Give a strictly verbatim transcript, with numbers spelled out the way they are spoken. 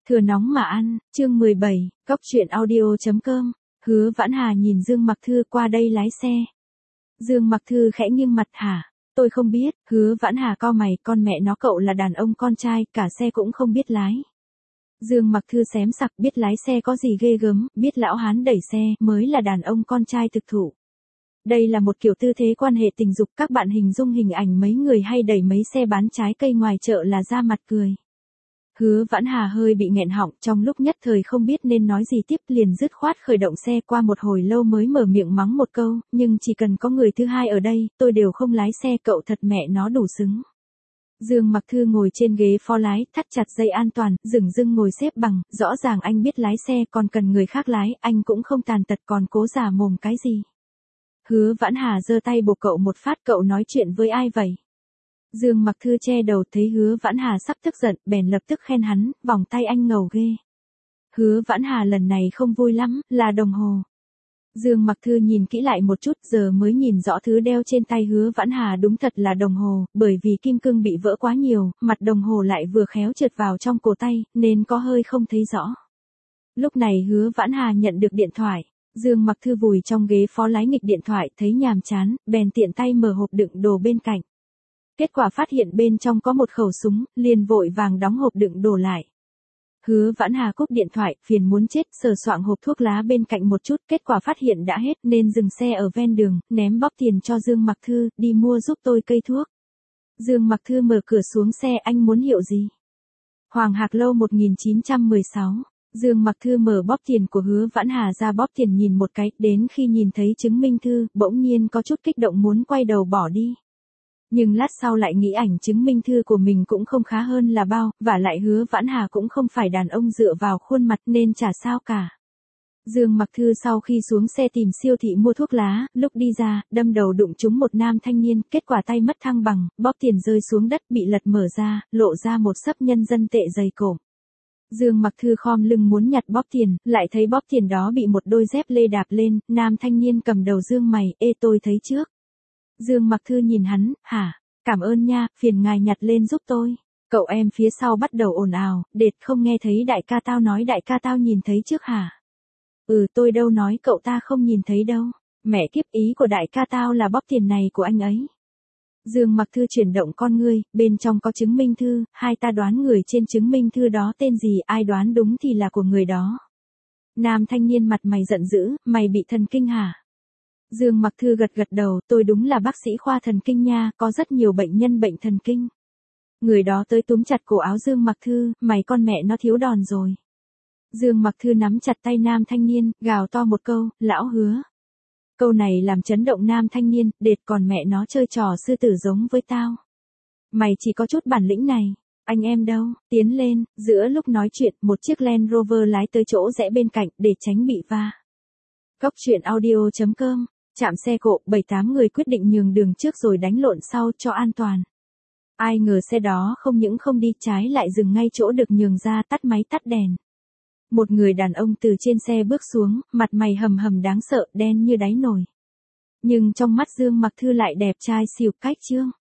Thừa nóng mà ăn, chương mười bảy, Cóc truyện audio.com, Hứa Vãn Hà nhìn Dương Mặc Thư qua đây lái xe. Dương Mặc Thư khẽ nghiêng mặt hả, tôi không biết, Hứa Vãn Hà cau mày, con mẹ nó cậu là đàn ông con trai, cả xe cũng không biết lái. Dương Mặc Thư xém sặc, biết lái xe có gì ghê gớm, biết lão hán đẩy xe mới là đàn ông con trai thực thụ. Đây là một kiểu tư thế quan hệ tình dục, các bạn hình dung hình ảnh mấy người hay đẩy mấy xe bán trái cây ngoài chợ là ra mặt cười. Hứa Vãn Hà hơi bị nghẹn họng, trong lúc nhất thời không biết nên nói gì tiếp, liền dứt khoát khởi động xe, qua một hồi lâu mới mở miệng mắng một câu, nhưng chỉ cần có người thứ hai ở đây, tôi đều không lái xe, cậu thật mẹ nó đủ xứng. Dương Mặc Thư ngồi trên ghế phó lái, thắt chặt dây an toàn, dửng dưng ngồi xếp bằng, rõ ràng anh biết lái xe, còn cần người khác lái, anh cũng không tàn tật, còn cố giả mồm cái gì. Hứa Vãn Hà giơ tay bổ cậu một phát, cậu nói chuyện với ai vậy? Dương Mặc Thư che đầu, thấy Hứa Vãn Hà sắp tức giận, bèn lập tức khen hắn, vòng tay anh ngầu ghê. Hứa Vãn Hà lần này không vui lắm, là đồng hồ. Dương Mặc Thư nhìn kỹ lại một chút, giờ mới nhìn rõ thứ đeo trên tay Hứa Vãn Hà đúng thật là đồng hồ, bởi vì kim cương bị vỡ quá nhiều, mặt đồng hồ lại vừa khéo trượt vào trong cổ tay, nên có hơi không thấy rõ. Lúc này Hứa Vãn Hà nhận được điện thoại. Dương Mặc Thư vùi trong ghế phó lái nghịch điện thoại, thấy nhàm chán, bèn tiện tay mở hộp đựng đồ bên cạnh. Kết quả phát hiện bên trong có một khẩu súng, liền vội vàng đóng hộp đựng đồ lại. Hứa Vãn Hà cúp điện thoại, phiền muốn chết, sờ soạng hộp thuốc lá bên cạnh một chút, kết quả phát hiện đã hết, nên dừng xe ở ven đường, ném bóp tiền cho Dương Mặc Thư, đi mua giúp tôi cây thuốc. Dương Mặc Thư mở cửa xuống xe, anh muốn hiệu gì? Hoàng Hạc Lâu một nghìn chín trăm mười sáu. Dương Mặc Thư mở bóp tiền của Hứa Vãn Hà ra, bóp tiền nhìn một cái, đến khi nhìn thấy chứng minh thư, bỗng nhiên có chút kích động muốn quay đầu bỏ đi. Nhưng lát sau lại nghĩ ảnh chứng minh thư của mình cũng không khá hơn là bao, và lại Hứa Vãn Hà cũng không phải đàn ông dựa vào khuôn mặt nên chả sao cả. Dương Mặc Thư sau khi xuống xe tìm siêu thị mua thuốc lá, lúc đi ra, đâm đầu đụng trúng một nam thanh niên, kết quả tay mất thăng bằng, bóp tiền rơi xuống đất bị lật mở ra, lộ ra một xấp nhân dân tệ dày cộm. Dương Mặc Thư khom lưng muốn nhặt bóp tiền, lại thấy bóp tiền đó bị một đôi dép lê đạp lên, nam thanh niên cầm đầu dương mày, ê tôi thấy trước. Dương Mặc Thư nhìn hắn, hả, cảm ơn nha, phiền ngài nhặt lên giúp tôi. Cậu em phía sau bắt đầu ồn ào, đệt không nghe thấy đại ca tao nói đại ca tao nhìn thấy trước hả? Ừ tôi đâu nói cậu ta không nhìn thấy đâu, mẹ kiếp ý của đại ca tao là bóp tiền này của anh ấy. Dương Mặc Thư chuyển động con ngươi, bên trong có chứng minh thư, hai ta đoán người trên chứng minh thư đó tên gì, ai đoán đúng thì là của người đó. Nam thanh niên mặt mày giận dữ, mày bị thần kinh hả? Dương Mặc Thư gật gật đầu, tôi đúng là bác sĩ khoa thần kinh nha, có rất nhiều bệnh nhân bệnh thần kinh. Người đó tới túm chặt cổ áo Dương Mặc Thư, mày con mẹ nó thiếu đòn rồi. Dương Mặc Thư nắm chặt tay nam thanh niên, gào to một câu, lão Hứa. Câu này làm chấn động nam thanh niên, đệt còn mẹ nó chơi trò sư tử giống với tao. Mày chỉ có chút bản lĩnh này, anh em đâu, tiến lên, giữa lúc nói chuyện, một chiếc Land Rover lái tới chỗ rẽ bên cạnh, để tránh bị va. Cóc truyện audio.com, chạm xe cộ, bảy tám người quyết định nhường đường trước rồi đánh lộn sau cho an toàn. Ai ngờ xe đó không những không đi, trái lại dừng ngay chỗ được nhường ra, tắt máy tắt đèn. Một người đàn ông từ trên xe bước xuống, mặt mày hầm hầm đáng sợ, đen như đáy nồi. Nhưng trong mắt Dương Mặc Thư lại đẹp trai xìu cách chương.